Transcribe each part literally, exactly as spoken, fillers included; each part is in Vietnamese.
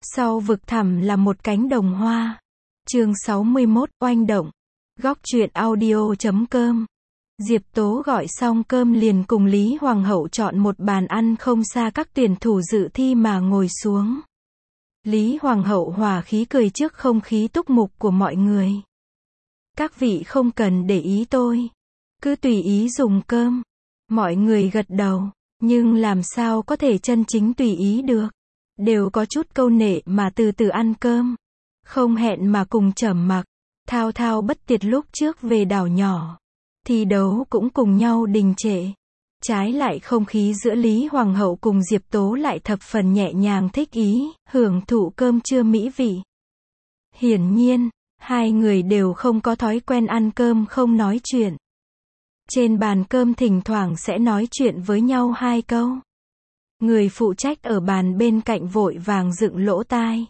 Sau vực thẳm là một cánh đồng hoa. Chương sáu mươi mốt, oanh động. Góc truyện audio chấm com. Diệp Tố gọi xong cơm liền cùng Lý Hoàng hậu chọn một bàn ăn không xa các tuyển thủ dự thi mà ngồi xuống. Lý Hoàng hậu hòa khí cười trước không khí túc mục của mọi người. Các vị không cần để ý tôi. Cứ tùy ý dùng cơm. Mọi người gật đầu. Nhưng làm sao có thể chân chính tùy ý được. Đều có chút câu nệ mà từ từ ăn cơm. Không hẹn mà cùng trầm mặc. Thao thao bất tuyệt lúc trước về đảo nhỏ. Thi đấu cũng cùng nhau đình trệ. Trái lại không khí giữa Lý Hoàng hậu cùng Diệp Tố lại thập phần nhẹ nhàng thích ý, hưởng thụ cơm trưa mỹ vị. Hiển nhiên, hai người đều không có thói quen ăn cơm không nói chuyện. Trên bàn cơm thỉnh thoảng sẽ nói chuyện với nhau hai câu. Người phụ trách ở bàn bên cạnh vội vàng dựng lỗ tai.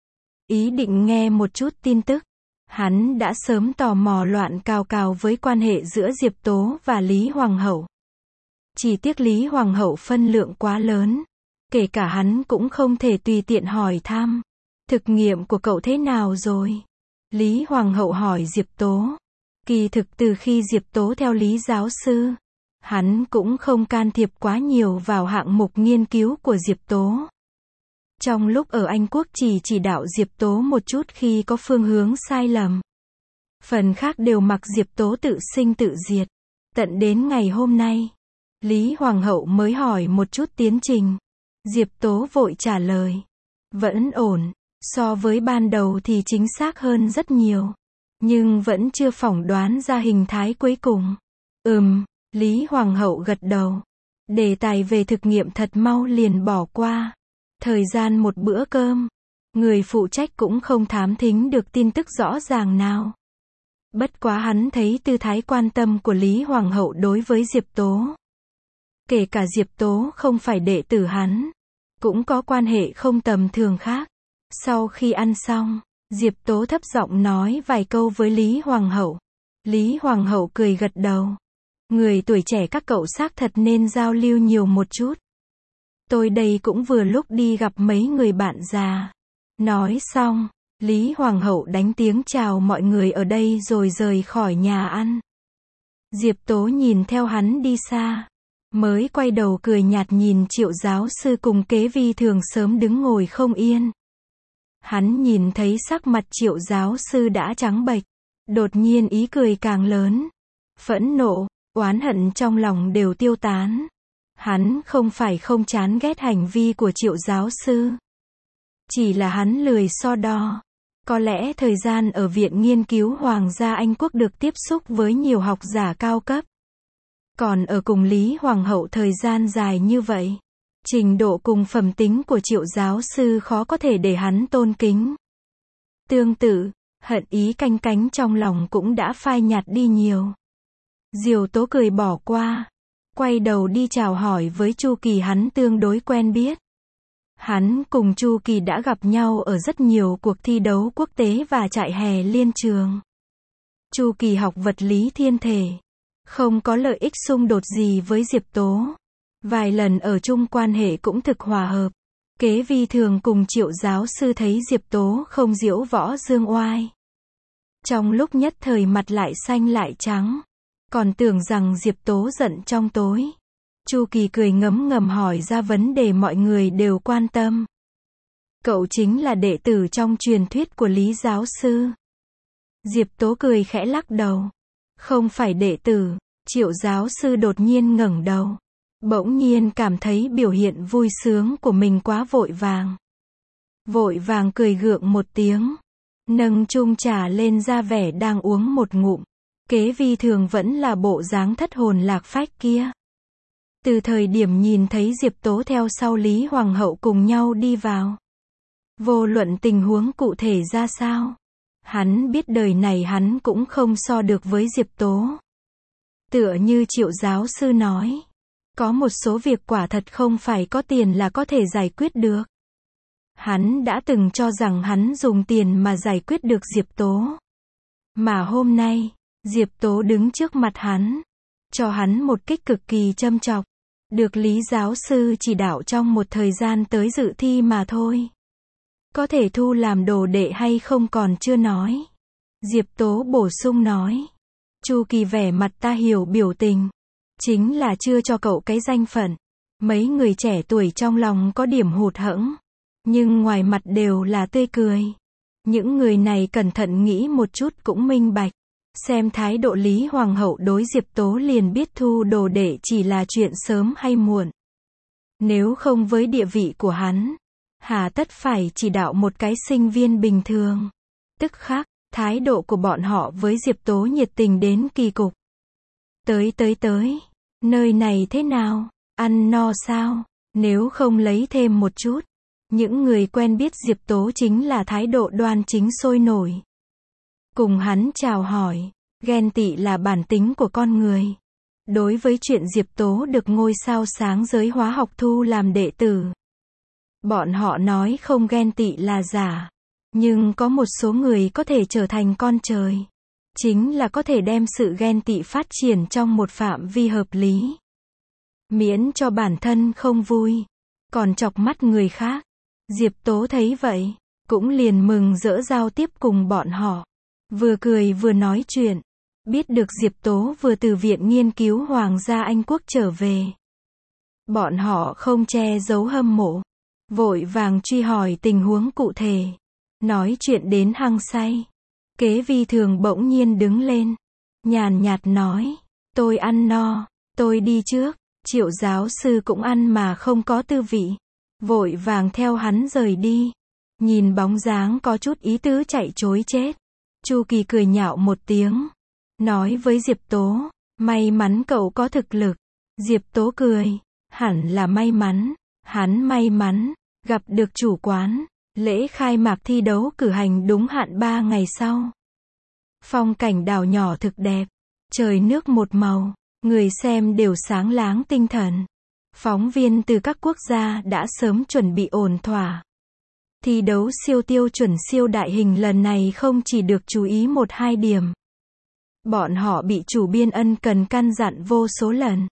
Ý định nghe một chút tin tức. Hắn đã sớm tò mò loạn cào cào với quan hệ giữa Diệp Tố và Lý Hoàng hậu. Chỉ tiếc Lý Hoàng hậu phân lượng quá lớn. Kể cả hắn cũng không thể tùy tiện hỏi thăm. Thực nghiệm của cậu thế nào rồi? Lý Hoàng hậu hỏi Diệp Tố. Kỳ thực từ khi Diệp Tố theo Lý giáo sư, hắn cũng không can thiệp quá nhiều vào hạng mục nghiên cứu của Diệp Tố. Trong lúc ở Anh Quốc chỉ chỉ đạo Diệp Tố một chút khi có phương hướng sai lầm. Phần khác đều mặc Diệp Tố tự sinh tự diệt. Tận đến ngày hôm nay, Lý Hoàng hậu mới hỏi một chút tiến trình. Diệp Tố vội trả lời. Vẫn ổn, so với ban đầu thì chính xác hơn rất nhiều. Nhưng vẫn chưa phỏng đoán ra hình thái cuối cùng. Ừm, Lý Hoàng hậu gật đầu. Đề tài về thực nghiệm thật mau liền bỏ qua. Thời gian một bữa cơm, người phụ trách cũng không thám thính được tin tức rõ ràng nào. Bất quá hắn thấy tư thái quan tâm của Lý Hoàng hậu đối với Diệp Tố. Kể cả Diệp Tố không phải đệ tử hắn, cũng có quan hệ không tầm thường khác. Sau khi ăn xong, Diệp Tố thấp giọng nói vài câu với Lý Hoàng hậu. Lý Hoàng hậu cười gật đầu. Người tuổi trẻ các cậu xác thật nên giao lưu nhiều một chút. Tôi đây cũng vừa lúc đi gặp mấy người bạn già. Nói xong, Lý Hoàng hậu đánh tiếng chào mọi người ở đây rồi rời khỏi nhà ăn. Diệp Tố nhìn theo hắn đi xa. Mới quay đầu cười nhạt nhìn Triệu giáo sư cùng Kế Vi thường sớm đứng ngồi không yên. Hắn nhìn thấy sắc mặt Triệu giáo sư đã trắng bệch. Đột nhiên ý cười càng lớn. Phẫn nộ, oán hận trong lòng đều tiêu tán. Hắn không phải không chán ghét hành vi của Triệu giáo sư. Chỉ là hắn lười so đo. Có lẽ thời gian ở Viện Nghiên cứu Hoàng gia Anh Quốc được tiếp xúc với nhiều học giả cao cấp. Còn ở cùng Lý Hoàng hậu thời gian dài như vậy. Trình độ cùng phẩm tính của Triệu giáo sư khó có thể để hắn tôn kính. Tương tự, hận ý canh cánh trong lòng cũng đã phai nhạt đi nhiều. Diều Tố cười bỏ qua. Quay đầu đi chào hỏi với Chu Kỳ hắn tương đối quen biết. Hắn cùng Chu Kỳ đã gặp nhau ở rất nhiều cuộc thi đấu quốc tế và trại hè liên trường. Chu Kỳ học vật lý thiên thể. Không có lợi ích xung đột gì với Diệp Tố. Vài lần ở chung quan hệ cũng thực hòa hợp. Kế Vi thường cùng Triệu giáo sư thấy Diệp Tố không diễu võ dương oai. Trong lúc nhất thời mặt lại xanh lại trắng. Còn tưởng rằng Diệp Tố giận trong tối. Chu Kỳ cười ngấm ngầm hỏi ra vấn đề mọi người đều quan tâm. Cậu chính là đệ tử trong truyền thuyết của Lý giáo sư. Diệp Tố cười khẽ lắc đầu. Không phải đệ tử. Triệu giáo sư đột nhiên ngẩng đầu. Bỗng nhiên cảm thấy biểu hiện vui sướng của mình quá vội vàng. Vội vàng cười gượng một tiếng. Nâng chung trà lên ra vẻ đang uống một ngụm. Kế Vi thường vẫn là bộ dáng thất hồn lạc phách kia. Từ thời điểm nhìn thấy Diệp Tố theo sau Lý Hoàng hậu cùng nhau đi vào. Vô luận tình huống cụ thể ra sao. Hắn biết đời này hắn cũng không so được với Diệp Tố. Tựa như Triệu giáo sư nói. Có một số việc quả thật không phải có tiền là có thể giải quyết được. Hắn đã từng cho rằng hắn dùng tiền mà giải quyết được Diệp Tố. Mà hôm nay, Diệp Tố đứng trước mặt hắn. Cho hắn một kích cực kỳ châm chọc. Được Lý giáo sư chỉ đạo trong một thời gian tới dự thi mà thôi. Có thể thu làm đồ đệ hay không còn chưa nói. Diệp Tố bổ sung nói. Chu Kỳ vẻ mặt ta hiểu biểu tình. Chính là chưa cho cậu cái danh phận. Mấy người trẻ tuổi trong lòng có điểm hụt hẫng. Nhưng ngoài mặt đều là tươi cười. Những người này cẩn thận nghĩ một chút cũng minh bạch. Xem thái độ Lý Hoàng hậu đối Diệp Tố liền biết thu đồ đệ chỉ là chuyện sớm hay muộn. Nếu không với địa vị của hắn, hà tất phải chỉ đạo một cái sinh viên bình thường. Tức khắc, thái độ của bọn họ với Diệp Tố nhiệt tình đến kỳ cục. Tới tới tới, nơi này thế nào, ăn no sao, nếu không lấy thêm một chút. Những người quen biết Diệp Tố chính là thái độ đoan chính sôi nổi. Cùng hắn chào hỏi, ghen tị là bản tính của con người. Đối với chuyện Diệp Tố được ngôi sao sáng giới hóa học thu làm đệ tử, bọn họ nói không ghen tị là giả. Nhưng có một số người có thể trở thành con trời. Chính là có thể đem sự ghen tị phát triển trong một phạm vi hợp lý. Miễn cho bản thân không vui, còn chọc mắt người khác. Diệp Tố thấy vậy, cũng liền mừng rỡ giao tiếp cùng bọn họ. Vừa cười vừa nói chuyện. Biết được Diệp Tố vừa từ Viện Nghiên cứu Hoàng gia Anh Quốc trở về. Bọn họ không che giấu hâm mộ. Vội vàng truy hỏi tình huống cụ thể. Nói chuyện đến hăng say. Kế Vi Thường bỗng nhiên đứng lên. Nhàn nhạt nói. Tôi ăn no. Tôi đi trước. Triệu giáo sư cũng ăn mà không có tư vị. Vội vàng theo hắn rời đi. Nhìn bóng dáng có chút ý tứ chạy chối chết. Chu Kỳ cười nhạo một tiếng. Nói với Diệp Tố. May mắn cậu có thực lực. Diệp Tố cười. Hẳn là may mắn. Hắn may mắn. Gặp được chủ quán. Lễ khai mạc thi đấu cử hành đúng hạn ba ngày sau. Phong cảnh đảo nhỏ thực đẹp. Trời nước một màu. Người xem đều sáng láng tinh thần. Phóng viên từ các quốc gia đã sớm chuẩn bị ổn thỏa. Thi đấu siêu tiêu chuẩn siêu đại hình lần này không chỉ được chú ý một hai điểm. Bọn họ bị chủ biên ân cần căn dặn vô số lần.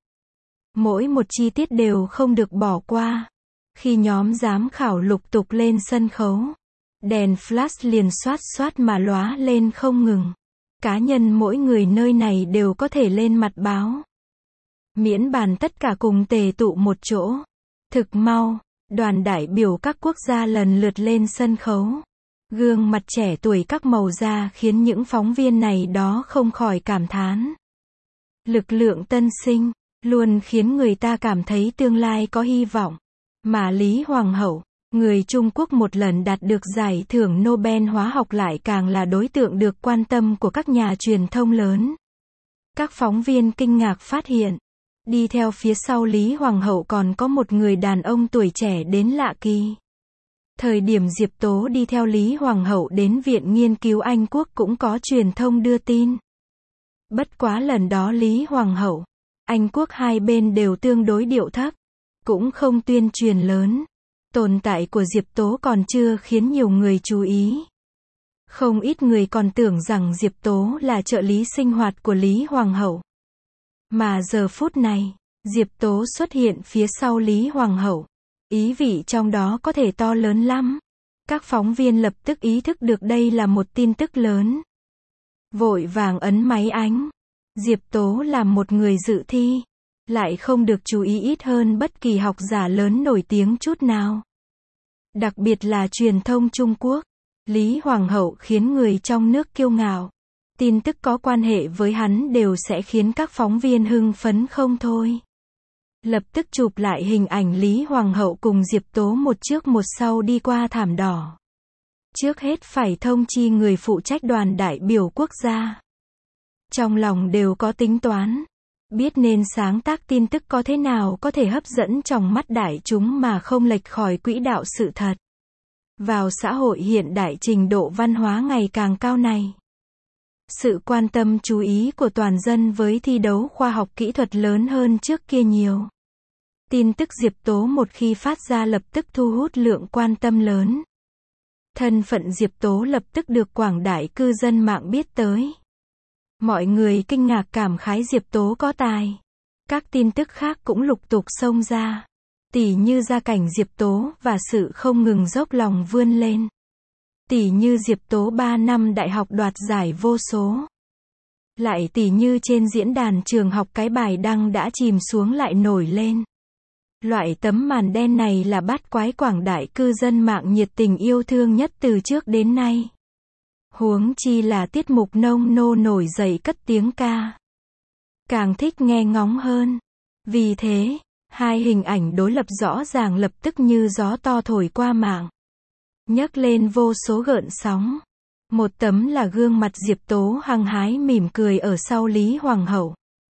Mỗi một chi tiết đều không được bỏ qua. Khi nhóm giám khảo lục tục lên sân khấu, đèn flash liền xoát xoát mà lóa lên không ngừng. Cá nhân mỗi người nơi này đều có thể lên mặt báo. Miễn bàn tất cả cùng tề tụ một chỗ. Thực mau, đoàn đại biểu các quốc gia lần lượt lên sân khấu. Gương mặt trẻ tuổi các màu da khiến những phóng viên này đó không khỏi cảm thán. Lực lượng tân sinh, luôn khiến người ta cảm thấy tương lai có hy vọng. Mà Lý Hoàng hậu, người Trung Quốc một lần đạt được giải thưởng Nobel hóa học lại càng là đối tượng được quan tâm của các nhà truyền thông lớn. Các phóng viên kinh ngạc phát hiện, đi theo phía sau Lý Hoàng hậu còn có một người đàn ông tuổi trẻ đến lạ kỳ. Thời điểm Diệp Tố đi theo Lý Hoàng hậu đến Viện Nghiên cứu Anh Quốc cũng có truyền thông đưa tin. Bất quá lần đó Lý Hoàng hậu, Anh Quốc hai bên đều tương đối điệu thấp, cũng không tuyên truyền lớn. Tồn tại của Diệp Tố còn chưa khiến nhiều người chú ý. Không ít người còn tưởng rằng Diệp Tố là trợ lý sinh hoạt của Lý Hoàng hậu. Mà giờ phút này, Diệp Tố xuất hiện phía sau Lý Hoàng hậu. Ý vị trong đó có thể to lớn lắm. Các phóng viên lập tức ý thức được đây là một tin tức lớn. Vội vàng ấn máy ánh. Diệp Tố là một người dự thi, lại không được chú ý ít hơn bất kỳ học giả lớn nổi tiếng chút nào. Đặc biệt là truyền thông Trung Quốc. Lý Hoàng hậu khiến người trong nước kiêu ngạo. Tin tức có quan hệ với hắn đều sẽ khiến các phóng viên hưng phấn không thôi. Lập tức chụp lại hình ảnh Lý Hoàng hậu cùng Diệp Tố một trước một sau đi qua thảm đỏ. Trước hết phải thông chi người phụ trách đoàn đại biểu quốc gia. Trong lòng đều có tính toán. Biết nên sáng tác tin tức có thế nào có thể hấp dẫn trong mắt đại chúng mà không lệch khỏi quỹ đạo sự thật. Vào xã hội hiện đại trình độ văn hóa ngày càng cao này, sự quan tâm chú ý của toàn dân với thi đấu khoa học kỹ thuật lớn hơn trước kia nhiều. Tin tức Diệp Tố một khi phát ra lập tức thu hút lượng quan tâm lớn. Thân phận Diệp Tố lập tức được quảng đại cư dân mạng biết tới. Mọi người kinh ngạc cảm khái Diệp Tố có tài. Các tin tức khác cũng lục tục xông ra. Tỉ như gia cảnh Diệp Tố và sự không ngừng dốc lòng vươn lên. Tỉ như Diệp Tố ba năm đại học đoạt giải vô số. Lại tỉ như trên diễn đàn trường học cái bài đăng đã chìm xuống lại nổi lên. Loại tấm màn đen này là bát quái quảng đại cư dân mạng nhiệt tình yêu thương nhất từ trước đến nay. Huống chi là tiết mục nông nô nổi dậy cất tiếng ca. Càng thích nghe ngóng hơn. Vì thế, hai hình ảnh đối lập rõ ràng lập tức như gió to thổi qua mạng. Nhấc lên vô số gợn sóng. Một tấm là gương mặt Diệp Tố hăng hái mỉm cười ở sau Lý Hoàng hậu.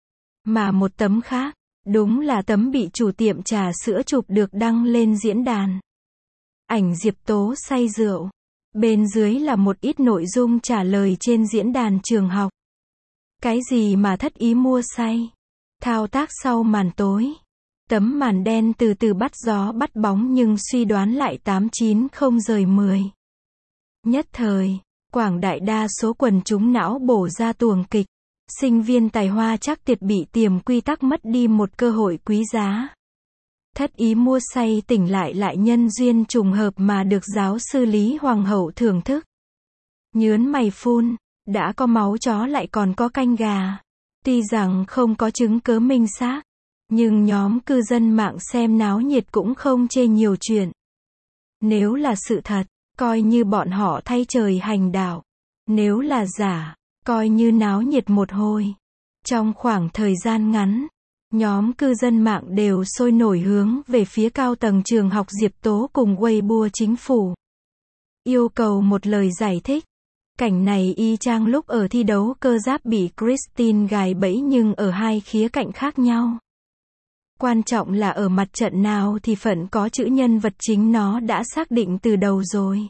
Mà một tấm khác, đúng là tấm bị chủ tiệm trà sữa chụp được đăng lên diễn đàn. Ảnh Diệp Tố say rượu. Bên dưới là một ít nội dung trả lời trên diễn đàn trường học. Cái gì mà thất ý mua say? Thao tác sau màn tối. Tấm màn đen từ từ bắt gió bắt bóng nhưng suy đoán lại tám chín không rời mười. Nhất thời, quảng đại đa số quần chúng não bổ ra tuồng kịch. Sinh viên tài hoa chắc tiệt bị tiềm quy tắc mất đi một cơ hội quý giá. Thất ý mua say tỉnh lại lại nhân duyên trùng hợp mà được giáo sư Lý Hoàng hậu thưởng thức. Nhớn mày phun, đã có máu chó lại còn có canh gà. Tuy rằng không có chứng cớ minh xác, nhưng nhóm cư dân mạng xem náo nhiệt cũng không chê nhiều chuyện. Nếu là sự thật, coi như bọn họ thay trời hành đạo. Nếu là giả, coi như náo nhiệt một hồi. Trong khoảng thời gian ngắn, nhóm cư dân mạng đều sôi nổi hướng về phía cao tầng trường học Diệp Tố cùng Weibo chính phủ. Yêu cầu một lời giải thích. Cảnh này y chang lúc ở thi đấu cơ giáp bị Christine gài bẫy nhưng ở hai khía cạnh khác nhau. Quan trọng là ở mặt trận nào thì phận có chữ nhân vật chính nó đã xác định từ đầu rồi.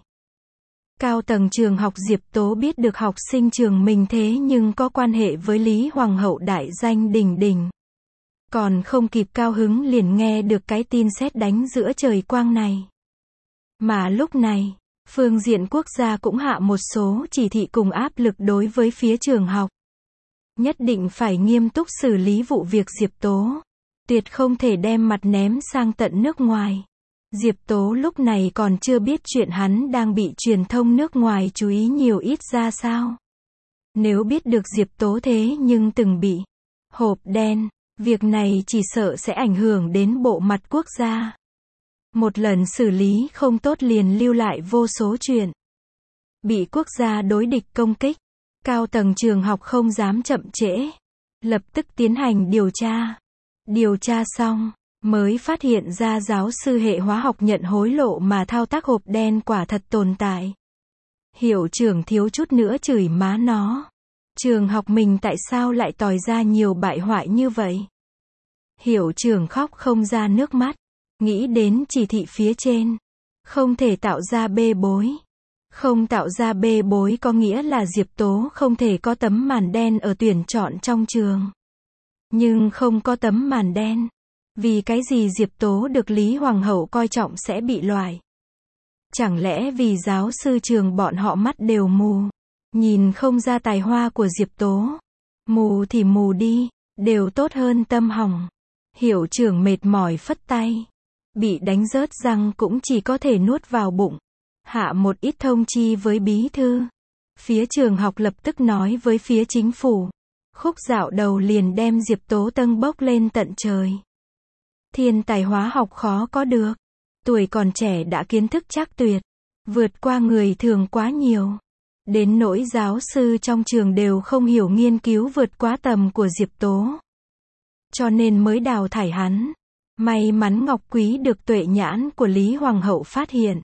Cao tầng trường học Diệp Tố biết được học sinh trường mình thế nhưng có quan hệ với Lý Hoàng hậu đại danh đỉnh đỉnh. Còn không kịp cao hứng liền nghe được cái tin sét đánh giữa trời quang này. Mà lúc này, phương diện quốc gia cũng hạ một số chỉ thị cùng áp lực đối với phía trường học. Nhất định phải nghiêm túc xử lý vụ việc Diệp Tố. Tuyệt không thể đem mặt ném sang tận nước ngoài. Diệp Tố lúc này còn chưa biết chuyện hắn đang bị truyền thông nước ngoài chú ý nhiều ít ra sao. Nếu biết được Diệp Tố thế nhưng từng bị hộp đen, việc này chỉ sợ sẽ ảnh hưởng đến bộ mặt quốc gia. Một lần xử lý không tốt liền lưu lại vô số chuyện. Bị quốc gia đối địch công kích, cao tầng trường học không dám chậm trễ. Lập tức tiến hành điều tra. Điều tra xong, mới phát hiện ra giáo sư hệ hóa học nhận hối lộ mà thao tác hộp đen quả thật tồn tại. Hiệu trưởng thiếu chút nữa chửi má nó. Trường học mình tại sao lại tòi ra nhiều bại hoại như vậy? Hiệu trưởng khóc không ra nước mắt. Nghĩ đến chỉ thị phía trên. Không thể tạo ra bê bối. Không tạo ra bê bối có nghĩa là Diệp Tố không thể có tấm màn đen ở tuyển chọn trong trường. Nhưng không có tấm màn đen. Vì cái gì Diệp Tố được Lý Hoàng hậu coi trọng sẽ bị loại? Chẳng lẽ vì giáo sư trường bọn họ mắt đều mù? Nhìn không ra tài hoa của Diệp Tố. Mù thì mù đi, đều tốt hơn tâm hỏng. Hiệu trưởng mệt mỏi phất tay. Bị đánh rớt răng cũng chỉ có thể nuốt vào bụng. Hạ một ít thông chi với bí thư. Phía trường học lập tức nói với phía chính phủ. Khúc dạo đầu liền đem Diệp Tố tâng bốc lên tận trời. Thiên tài hóa học khó có được. Tuổi còn trẻ đã kiến thức chắc tuyệt. Vượt qua người thường quá nhiều. Đến nỗi giáo sư trong trường đều không hiểu nghiên cứu vượt quá tầm của Diệp Tố. Cho nên mới đào thải hắn. May mắn Ngọc Quý được tuệ nhãn của Lý Hoàng hậu phát hiện.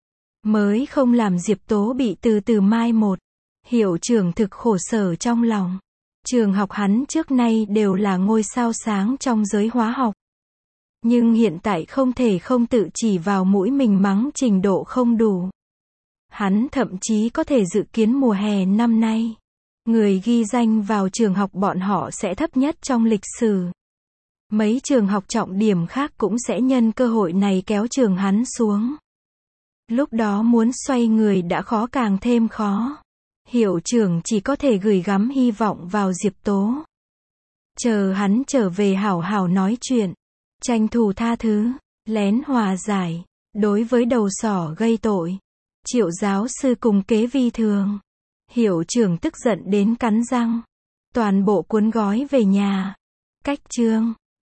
Mới không làm Diệp Tố bị từ từ mai một. Hiệu trưởng thực khổ sở trong lòng. Trường học hắn trước nay đều là ngôi sao sáng trong giới hóa học. Nhưng hiện tại không thể không tự chỉ vào mũi mình mắng trình độ không đủ. Hắn thậm chí có thể dự kiến mùa hè năm nay, người ghi danh vào trường học bọn họ sẽ thấp nhất trong lịch sử. Mấy trường học trọng điểm khác cũng sẽ nhân cơ hội này kéo trường hắn xuống. Lúc đó muốn xoay người đã khó càng thêm khó. Hiệu trưởng chỉ có thể gửi gắm hy vọng vào Diệp Tố. Chờ hắn trở về hảo hảo nói chuyện. Tranh thủ tha thứ. lén hòa giải, đối với đầu sỏ gây tội. Triệu giáo sư cùng kế vi thường. Hiệu trưởng tức giận đến cắn răng. Toàn bộ cuốn gói về nhà. Cách chương